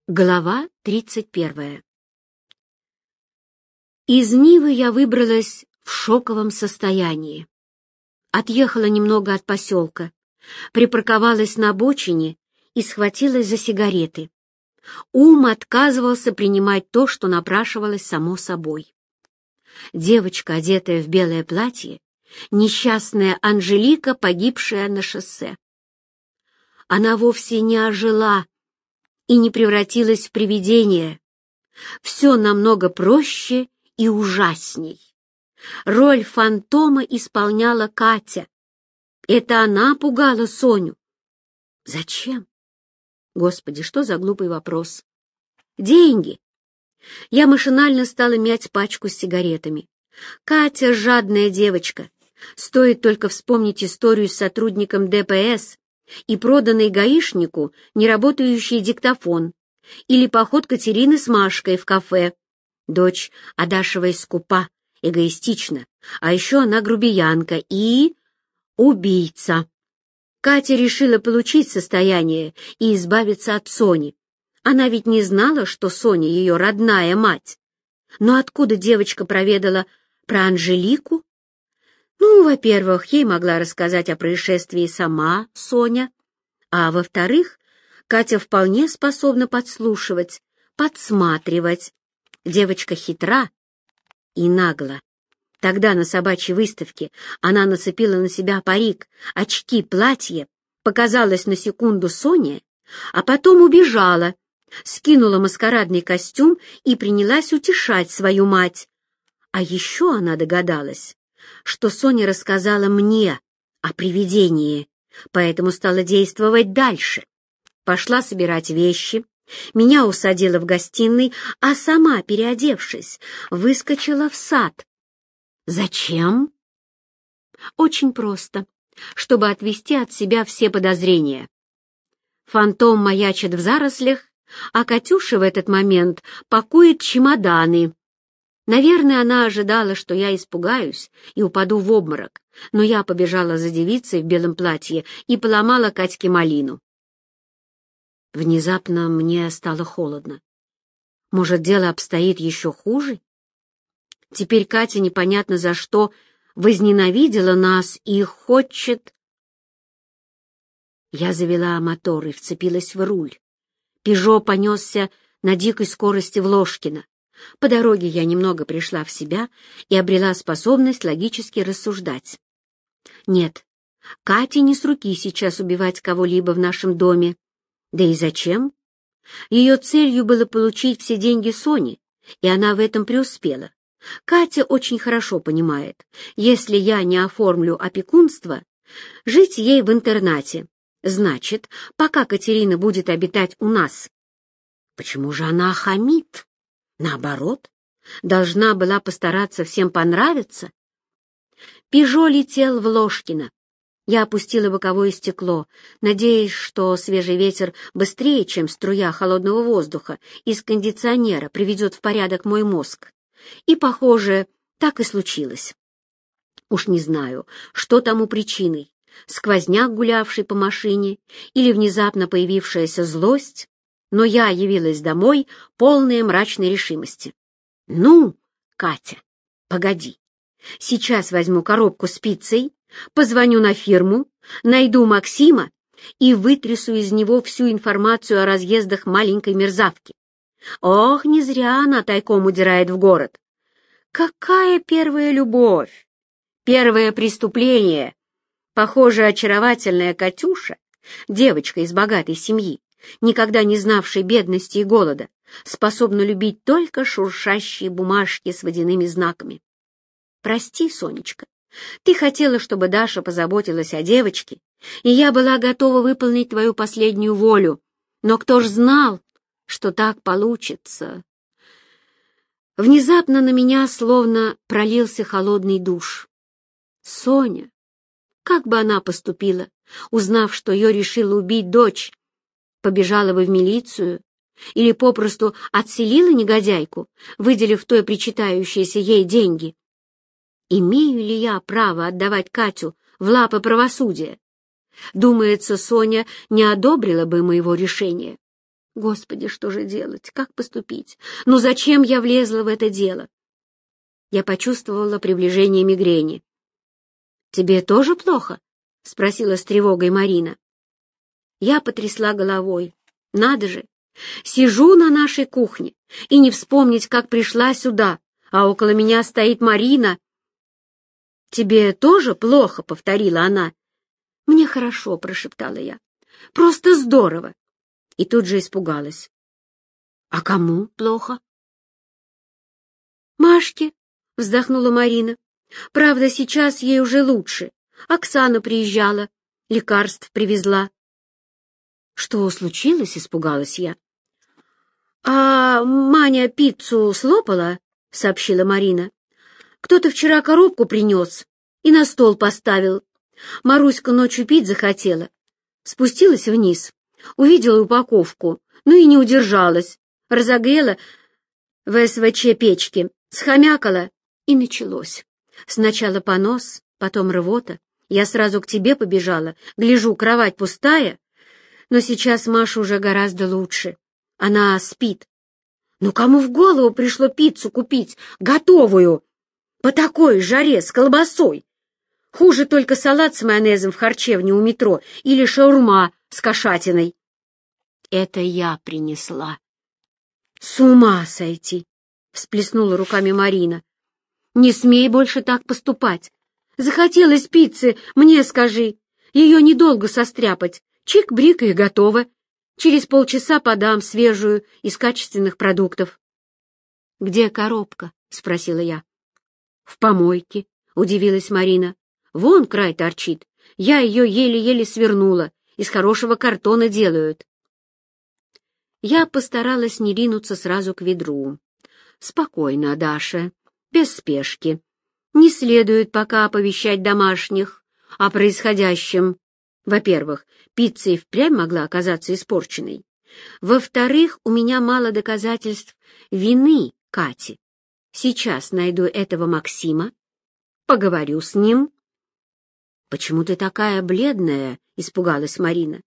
Глава 31. Из Нивы я выбралась в шоковом состоянии. Отъехала немного от поселка, припарковалась на обочине и схватилась за сигареты. Ум отказывался принимать то, что напрашивалось само собой. Девочка, одетая в белое платье, несчастная Анжелика, погибшая на шоссе. Она вовсе не ожила и не превратилась в привидение. Все намного проще и ужасней. Роль фантома исполняла Катя. Это она пугала Соню. Зачем? Господи, что за глупый вопрос. Деньги. Я машинально стала мять пачку с сигаретами. Катя — жадная девочка. Стоит только вспомнить историю с сотрудником ДПС и проданный гаишнику неработающий диктофон, или поход Катерины с Машкой в кафе. Дочь Адашевой скупа, эгоистична, а еще она грубиянка и убийца. Катя решила получить состояние и избавиться от Сони. Она ведь не знала, что Соня ее родная мать. Но откуда девочка проведала про Анжелику? Ну, во-первых, ей могла рассказать о происшествии сама Соня, а во-вторых, Катя вполне способна подслушивать, подсматривать. Девочка хитра и нагла. Тогда на собачьей выставке она нацепила на себя парик, очки, платье, показалась на секунду Соне, а потом убежала, скинула маскарадный костюм и принялась утешать свою мать. А еще она догадалась, что Соня рассказала мне о привидении, поэтому стала действовать дальше. Пошла собирать вещи, меня усадила в гостиной, а сама, переодевшись, выскочила в сад. Зачем? Очень просто, чтобы отвести от себя все подозрения. Фантом маячит в зарослях, а Катюша в этот момент пакует чемоданы. Наверное, она ожидала, что я испугаюсь и упаду в обморок, но я побежала за девицей в белом платье и поломала Катьке малину. Внезапно мне стало холодно. Может, дело обстоит еще хуже? Теперь Катя непонятно за что возненавидела нас и хочет... Я завела мотор и вцепилась в руль. «Пежо» понесся на дикой скорости в Ложкино. По дороге я немного пришла в себя и обрела способность логически рассуждать. Нет, Кате не с руки сейчас убивать кого-либо в нашем доме. Да и зачем? Ее целью было получить все деньги Сони, и она в этом преуспела. Катя очень хорошо понимает, если я не оформлю опекунство, жить ей в интернате. Значит, пока Катерина будет обитать у нас. Почему же она хамит? Наоборот, должна была постараться всем понравиться. «Пежо» летел в Ложкино. Я опустила боковое стекло, надеясь, что свежий ветер быстрее, чем струя холодного воздуха из кондиционера, приведет в порядок мой мозг. И, похоже, так и случилось. Уж не знаю, что тому причиной, сквозняк, гулявший по машине, или внезапно появившаяся злость, но я явилась домой, полная мрачной решимости. «Ну, Катя, погоди, сейчас возьму коробку с пиццей, позвоню на фирму, найду Максима и вытрясу из него всю информацию о разъездах маленькой мерзавки. Ох, не зря она тайком удирает в город. Какая первая любовь! Первое преступление! Похоже, очаровательная Катюша, девочка из богатой семьи, никогда не знавшей бедности и голода, способна любить только шуршащие бумажки с водяными знаками. Прости, Сонечка, ты хотела, чтобы Даша позаботилась о девочке, и я была готова выполнить твою последнюю волю, но кто ж знал, что так получится? Внезапно на меня словно пролился холодный душ. Соня, как бы она поступила, узнав, что ее решила убить дочь? Побежала бы в милицию или попросту отселила негодяйку, выделив той причитающиеся ей деньги? Имею ли я право отдавать Катю в лапы правосудия? Думается, Соня не одобрила бы моего решения. Господи, что же делать? Как поступить? Ну зачем я влезла в это дело? Я почувствовала приближение мигрени. «Тебе тоже плохо?» — спросила с тревогой Марина. Я потрясла головой. Надо же! Сижу на нашей кухне и не вспомнить, как пришла сюда, а около меня стоит Марина. «Тебе тоже плохо?» — повторила она. «Мне хорошо», — прошептала я. «Просто здорово!» И тут же испугалась. «А кому плохо?» «Машке», — вздохнула Марина. «Правда, сейчас ей уже лучше. Оксана приезжала, лекарств привезла». «Что случилось?» — испугалась я. «А Маня пиццу слопала?» — сообщила Марина. «Кто-то вчера коробку принес и на стол поставил. Маруська ночью пить захотела. Спустилась вниз, увидела упаковку, ну и не удержалась. Разогрела в СВЧ печке, схомякала, и началось. Сначала понос, потом рвота. Я сразу к тебе побежала, гляжу, кровать пустая, но сейчас Маша уже гораздо лучше. Она спит. Ну кому в голову пришло пиццу купить, готовую, по такой жаре, с колбасой? Хуже только салат с майонезом в харчевне у метро или шаурма с кошатиной. Это я принесла. С ума сойти! — всплеснула руками Марина. «Не смей больше так поступать. Захотелось пиццы, мне скажи. Ее недолго состряпать. Чик-брик и готово. Через полчаса подам свежую из качественных продуктов». «Где коробка?» — спросила я. «В помойке», — удивилась Марина. «Вон край торчит. Я ее еле-еле свернула. Из хорошего картона делают». Я постаралась не ринуться сразу к ведру. «Спокойно, Даша, без спешки. Не следует пока оповещать домашних о происходящем. Во-первых, пицца и впрямь могла оказаться испорченной. Во-вторых, у меня мало доказательств вины Кати. Сейчас найду этого Максима, поговорю с ним». «Почему ты такая бледная?» — испугалась Марина.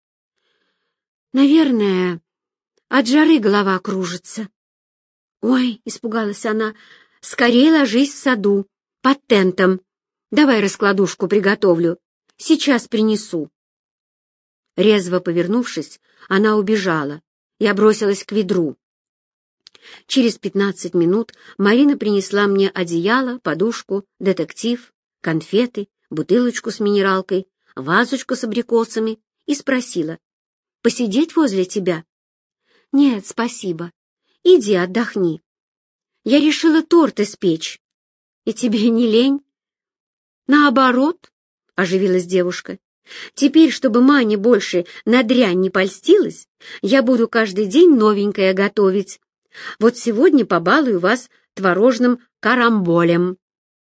«Наверное, от жары голова кружится». «Ой», — испугалась она, — «скорее ложись в саду, под тентом. Давай раскладушку приготовлю. Сейчас принесу». Резво повернувшись, она убежала. Я бросилась к ведру. Через 15 минут Марина принесла мне одеяло, подушку, детектив, конфеты, бутылочку с минералкой, вазочку с абрикосами и спросила: «Посидеть возле тебя?» «Нет, спасибо. Иди отдохни. Я решила торт испечь. И тебе не лень?» «Наоборот», — оживилась девушка. «Теперь, чтобы Маня больше на дрянь не польстилась, я буду каждый день новенькое готовить. Вот сегодня побалую вас творожным карамболем».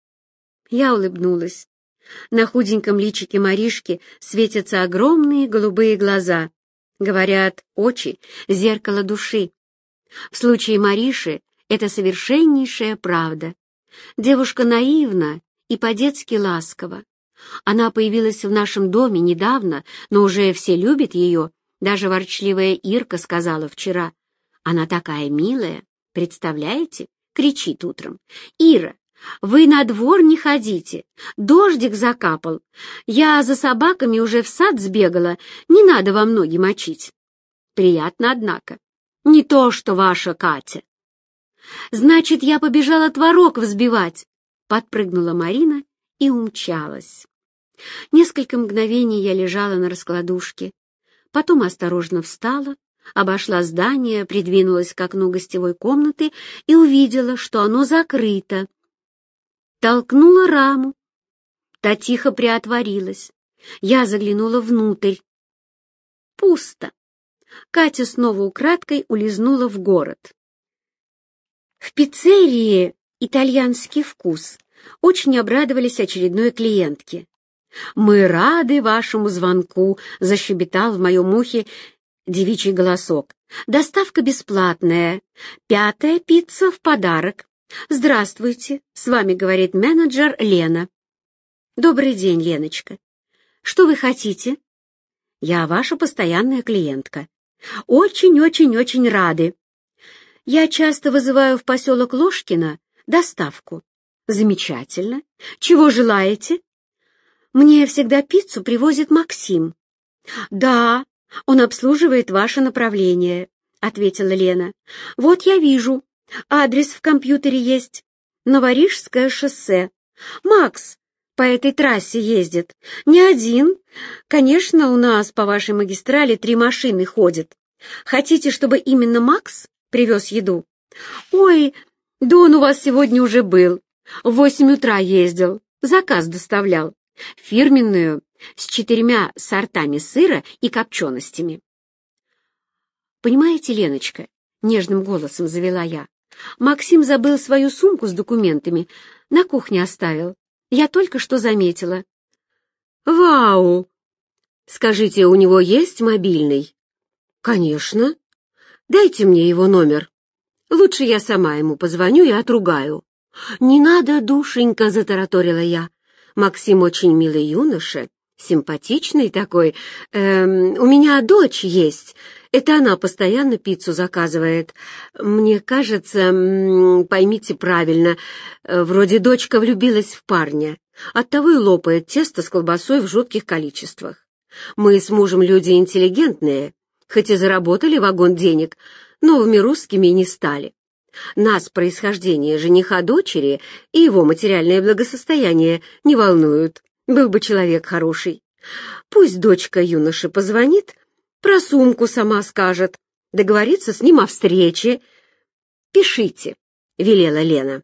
Я улыбнулась. На худеньком личике Маришки светятся огромные голубые глаза. Говорят, очи — зеркало души. В случае Мариши это совершеннейшая правда. Девушка наивна и по-детски ласкова. Она появилась в нашем доме недавно, но уже все любят ее. Даже ворчливая Ирка сказала вчера: «Она такая милая, представляете?» Кричит утром: «Ира, вы на двор не ходите, дождик закапал. Я за собаками уже в сад сбегала, не надо вам ноги мочить». Приятно, однако. Не то, что ваша Катя. «Значит, я побежала творог взбивать», — подпрыгнула Марина и умчалась. Несколько мгновений я лежала на раскладушке, потом осторожно встала, обошла здание, придвинулась к окну гостевой комнаты и увидела, что оно закрыто. Толкнула раму. Та тихо приотворилась. Я заглянула внутрь. Пусто. Катя снова украдкой улизнула в город. В пиццерии «Итальянский вкус» очень обрадовались очередной клиентке. «Мы рады вашему звонку», — защебетал в моем ухе девичий голосок. «Доставка бесплатная. 5-я пицца в подарок. Здравствуйте, с вами говорит менеджер Лена». «Добрый день, Леночка. Что вы хотите?» «Я ваша постоянная клиентка. Очень-очень-очень рады. Я часто вызываю в поселок Ложкино доставку. Замечательно. Чего желаете? Мне всегда пиццу привозит Максим. Да, он обслуживает ваше направление, ответила Лена. Вот я вижу. Адрес в компьютере есть. Новорижское шоссе. Макс по этой трассе ездит. Не один. Конечно, у нас по вашей магистрали 3 машины ходят. Хотите, чтобы именно Макс привез еду? Ой, да он у вас сегодня уже был. В 8 утра ездил, заказ доставлял. Фирменную, с 4 сортами сыра и копченостями. «Понимаете, Леночка», — нежным голосом завела я, «Максим забыл свою сумку с документами, на кухне оставил. Я только что заметила». «Вау! Скажите, у него есть мобильный?» «Конечно. Дайте мне его номер. Лучше я сама ему позвоню и отругаю». «Не надо, душенька», — затараторила я. «Максим очень милый юноша, симпатичный такой. У меня дочь есть. Это она постоянно пиццу заказывает. Мне кажется, поймите правильно, вроде дочка влюбилась в парня. Оттого и лопает тесто с колбасой в жутких количествах. Мы с мужем люди интеллигентные, хоть и заработали вагон денег, новыми русскими не стали. Нас происхождение жениха дочери и его материальное благосостояние не волнуют. Был бы человек хороший. Пусть дочка юноши позвонит, про сумку сама скажет, договорится с ним о встрече. «Пишите», — велела Лена.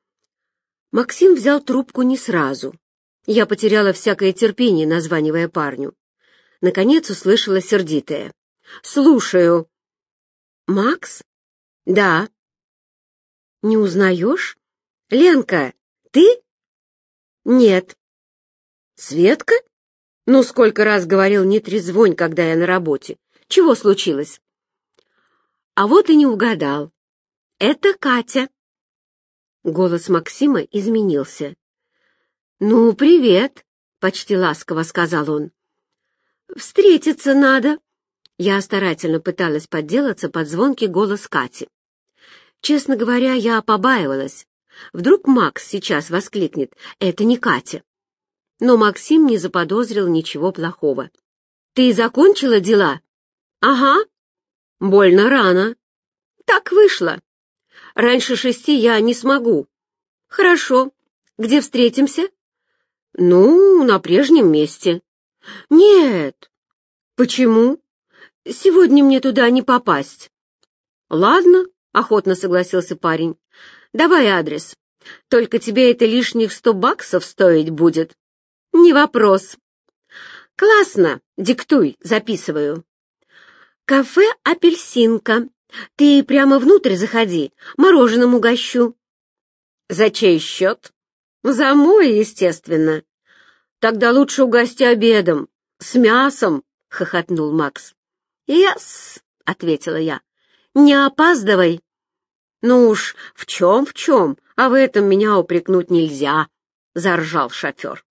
Максим взял трубку не сразу. Я потеряла всякое терпение, названивая парню. Наконец услышала сердитое: «Слушаю». «Макс?» «Да». «Не узнаешь? Ленка, ты?» «Нет». «Светка? Ну, сколько раз говорил, не трезвонь, когда я на работе. Чего случилось?» «А вот и не угадал. Это Катя». Голос Максима изменился. «Ну, привет», — почти ласково сказал он. «Встретиться надо». Я старательно пыталась подделаться под звонкий голос Кати. Честно говоря, я побаивалась. Вдруг Макс сейчас воскликнет: «Это не Катя». Но Максим не заподозрил ничего плохого. «Ты закончила дела?» «Ага». «Больно рано». «Так вышло. Раньше 6 я не смогу». «Хорошо. Где встретимся?» «Ну, на прежнем месте». «Нет». «Почему?» «Сегодня мне туда не попасть». «Ладно», — охотно согласился парень. «Давай адрес. Только тебе это лишних $100 стоить будет». «Не вопрос». «Классно. Диктуй, записываю». «Кафе «Апельсинка». Ты прямо внутрь заходи, мороженым угощу». «За чей счет?» «За мой, естественно». «Тогда лучше угости обедом, с мясом», — хохотнул Макс. «Яс», — ответила я. «Не опаздывай». «Ну уж, в чем, а в этом меня упрекнуть нельзя», — заржал шофер.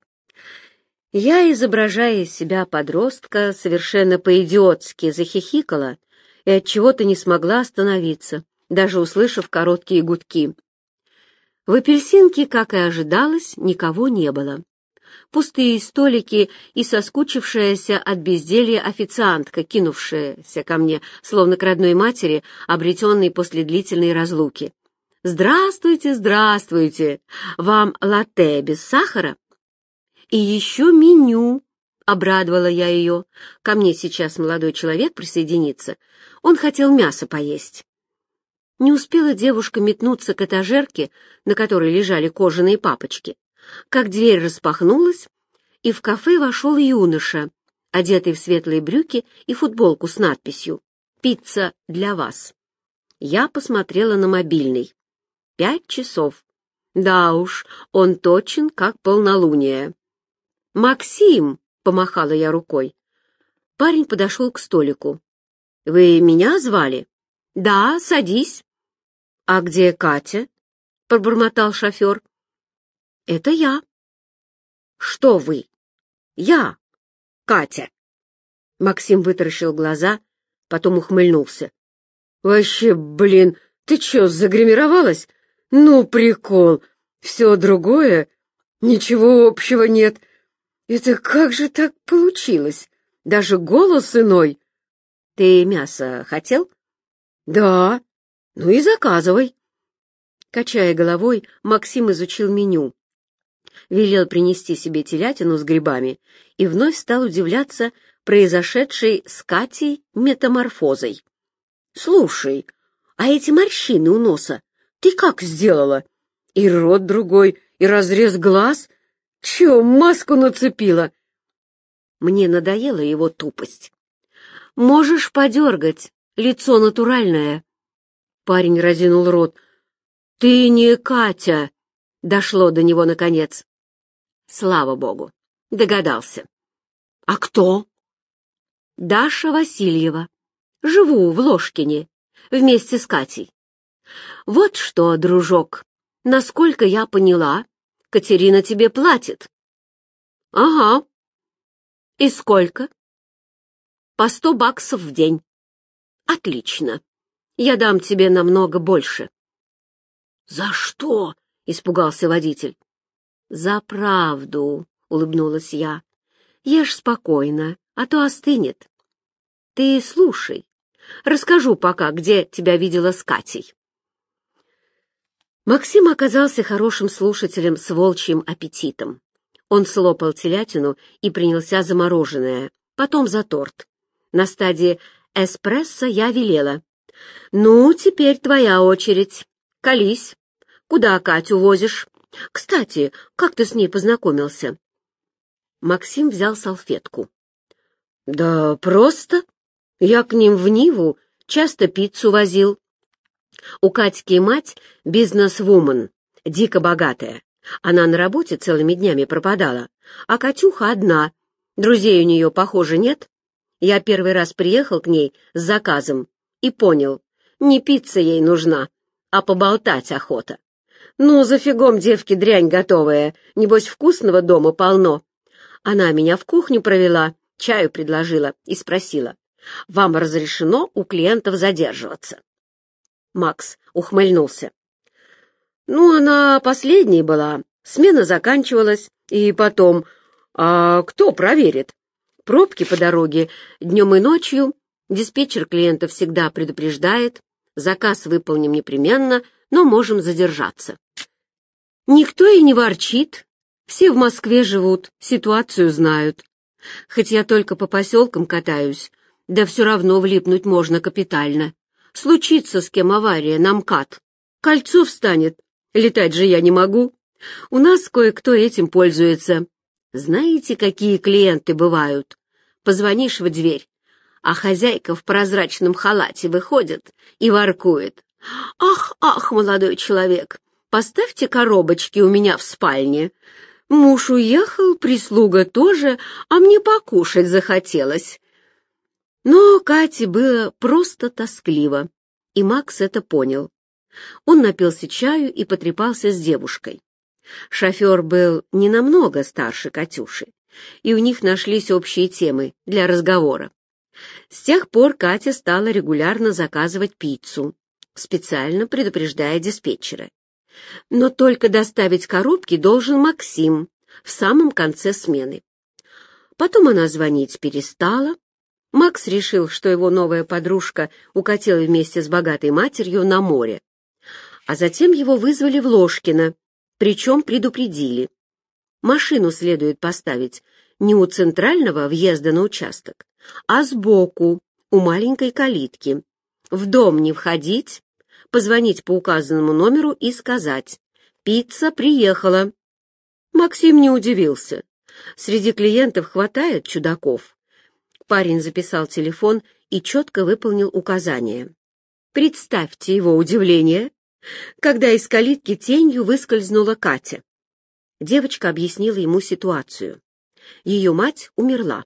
Я, изображая из себя подростка, совершенно по-идиотски захихикала и отчего-то не смогла остановиться, даже услышав короткие гудки. В «Апельсинке», как и ожидалось, никого не было. Пустые столики и соскучившаяся от безделья официантка, кинувшаяся ко мне, словно к родной матери, обретенной после длительной разлуки. «Здравствуйте, здравствуйте! Вам латте без сахара?» «И еще меню», — обрадовала я ее. «Ко мне сейчас молодой человек присоединится. Он хотел мясо поесть». Не успела девушка метнуться к этажерке, на которой лежали кожаные папочки, как дверь распахнулась, и в кафе вошел юноша, одетый в светлые брюки и футболку с надписью «Пицца для вас». Я посмотрела на мобильный. 5 часов. Да уж, он точен, как полнолуние. «Максим!» — помахала я рукой. Парень подошел к столику. «Вы меня звали?» «Да, садись». «А где Катя?» — пробормотал шофер. «Это я». «Что вы?» «Я, Катя». Максим вытаращил глаза, потом ухмыльнулся. «Вообще, блин, ты чё, загримировалась? Ну, прикол. Все другое? Ничего общего нет. Это как же так получилось? Даже голос иной. Ты мясо хотел?» «Да. Ну и заказывай». Качая головой, Максим изучил меню, велел принести себе телятину с грибами и вновь стал удивляться произошедшей с Катей метаморфозой. «Слушай, а эти морщины у носа ты как сделала? И рот другой, и разрез глаз? Чё, маску нацепила?» Мне надоела его тупость. «Можешь подергать, лицо натуральное». Парень разинул рот. «Ты не Катя!» — дошло до него наконец. Слава богу, догадался. «А кто?» «Даша Васильева. Живу в Ложкине, вместе с Катей. Вот что, дружок, насколько я поняла, Катерина тебе платит». «Ага. И сколько?» «По $100 в день». «Отлично. Я дам тебе намного больше». «За что?» — испугался водитель. «За правду», — улыбнулась я. «Ешь спокойно, а то остынет. Ты слушай, расскажу пока, где тебя видела с Катей». Максим оказался хорошим слушателем с волчьим аппетитом. Он слопал телятину и принялся за мороженое, потом за торт. На стадии эспрессо я велела: «Ну, теперь твоя очередь. Колись. Куда Катю возишь? Кстати, как ты с ней познакомился?» Максим взял салфетку. «Да просто. Я к ним в Ниву часто пиццу возил. У Катьки мать бизнес-вумен, дико богатая. Она на работе целыми днями пропадала, а Катюха одна. Друзей у нее, похоже, нет. Я первый раз приехал к ней с заказом и понял, не пицца ей нужна, а поболтать охота. Ну, зафигом девки дрянь готовая, небось вкусного дома полно. Она меня в кухню провела, чаю предложила и спросила: «Вам разрешено у клиентов задерживаться?» Макс ухмыльнулся. «Ну, она последней была, смена заканчивалась, и потом, а кто проверит? Пробки по дороге днем и ночью, диспетчер клиента всегда предупреждает, заказ выполним непременно, но можем задержаться». Никто и не ворчит, все в Москве живут, ситуацию знают. Хоть я только по поселкам катаюсь, да все равно влипнуть можно капитально. Случится с кем авария на МКАД, кольцо встанет, летать же я не могу. У нас кое-кто этим пользуется. Знаете, какие клиенты бывают? Позвонишь в дверь, а хозяйка в прозрачном халате выходит и воркует: «Ах, ах, молодой человек, поставьте коробочки у меня в спальне. Муж уехал, прислуга тоже, а мне покушать захотелось». Но Кате было просто тоскливо, и Макс это понял. Он напился чаю и потрепался с девушкой. Шофер был не намного старше Катюши, и у них нашлись общие темы для разговора. С тех пор Катя стала регулярно заказывать пиццу, специально предупреждая диспетчера. Но только доставить коробки должен Максим в самом конце смены. Потом она звонить перестала. Макс решил, что его новая подружка укатила вместе с богатой матерью на море. А затем его вызвали в Ложкино, причем предупредили: машину следует поставить не у центрального въезда на участок, а сбоку, у маленькой калитки. В дом не входить, позвонить по указанному номеру и сказать: «Пицца приехала». Максим не удивился. Среди клиентов хватает чудаков. Парень записал телефон и четко выполнил указания. Представьте его удивление, когда из калитки тенью выскользнула Катя. Девочка объяснила ему ситуацию. Ее мать умерла.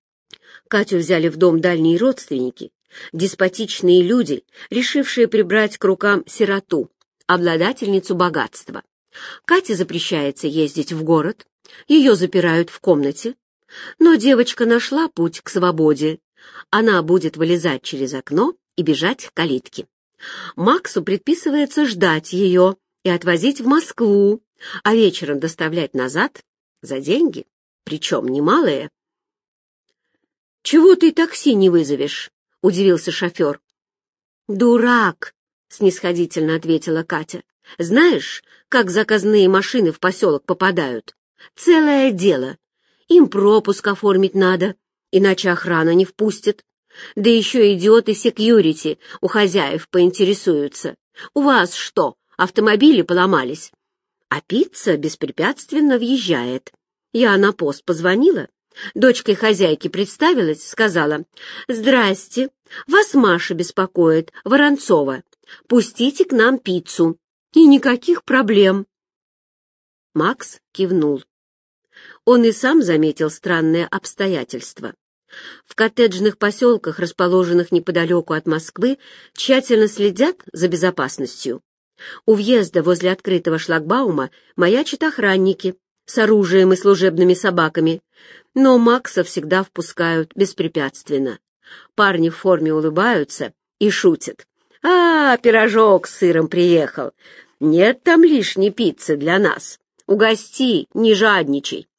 Катю взяли в дом дальние родственники, деспотичные люди, решившие прибрать к рукам сироту, обладательницу богатства. Кате запрещается ездить в город, ее запирают в комнате. Но девочка нашла путь к свободе, Она будет вылезать через окно и бежать к калитке. Максу предписывается ждать ее и отвозить в Москву, а вечером доставлять назад за деньги, причем немалые. «Чего ты такси не вызовешь?» — удивился шофер. «Дурак!» — снисходительно ответила Катя. «Знаешь, как заказные машины в поселок попадают? Целое дело. Им пропуск оформить надо, иначе охрана не впустит. Да еще идиоты секьюрити у хозяев поинтересуются. У вас что, автомобили поломались?» А пицца беспрепятственно въезжает. Я на пост позвонила, дочкой хозяйки представилась, сказала: «Здрасте, вас Маша беспокоит, Воронцова. Пустите к нам пиццу». И никаких проблем. Макс кивнул. Он и сам заметил странное обстоятельство. В коттеджных поселках, расположенных неподалеку от Москвы, тщательно следят за безопасностью. У въезда возле открытого шлагбаума маячат охранники с оружием и служебными собаками, но Макса всегда впускают беспрепятственно. Парни в форме улыбаются и шутят. «А, пирожок с сыром приехал. Нет там лишней пиццы для нас. Угости, не жадничай».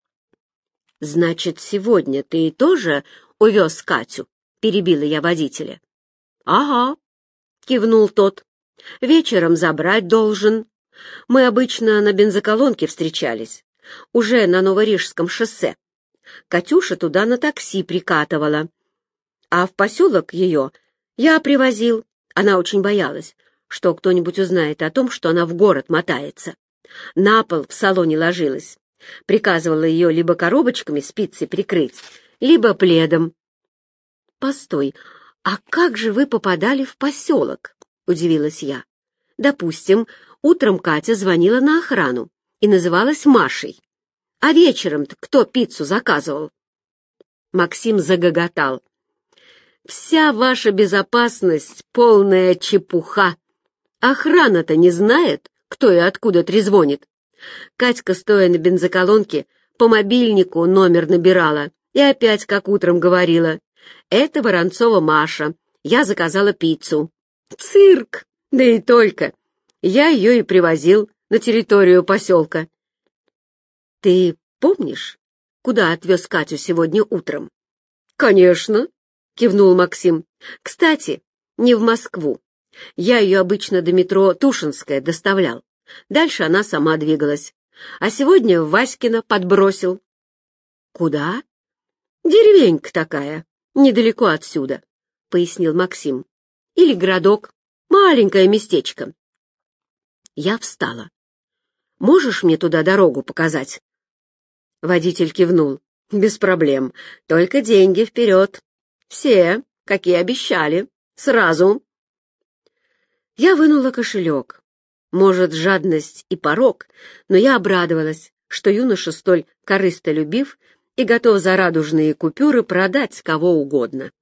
«Значит, сегодня ты тоже увез Катю?» — перебила я водителя. «Ага», — кивнул тот. «Вечером забрать должен. Мы обычно на бензоколонке встречались, уже на Новорижском шоссе. Катюша туда на такси прикатывала. А в поселок ее я привозил. Она очень боялась, что кто-нибудь узнает о том, что она в город мотается. На пол в салоне ложилась. Приказывала ее либо коробочками с пиццей прикрыть, либо пледом». «Постой, а как же вы попадали в поселок?» — удивилась я. «Допустим, утром Катя звонила на охрану и называлась Машей. А вечером-то кто пиццу заказывал?» Максим загоготал. «Вся ваша безопасность — полная чепуха. Охрана-то не знает, кто и откуда трезвонит. Катька, стоя на бензоколонке, по мобильнику номер набирала и опять, как утром говорила: «Это Воронцова Маша, я заказала пиццу». Цирк! Да и только. Я ее и привозил на территорию поселка. «Ты помнишь, куда отвез Катю сегодня утром?» «Конечно», — кивнул Максим. «Кстати, не в Москву. Я ее обычно до метро Тушинская доставлял. Дальше она сама двигалась. А сегодня в Васькино подбросил». «Куда?» «Деревенька такая, недалеко отсюда», — пояснил Максим. «Или городок, маленькое местечко». Я встала. «Можешь мне туда дорогу показать?» Водитель кивнул. «Без проблем, только деньги вперед. Все, какие обещали, сразу». Я вынула кошелек. Может, жадность и порок, но я обрадовалась, что юноша столь корыстолюбив и готов за радужные купюры продать кого угодно.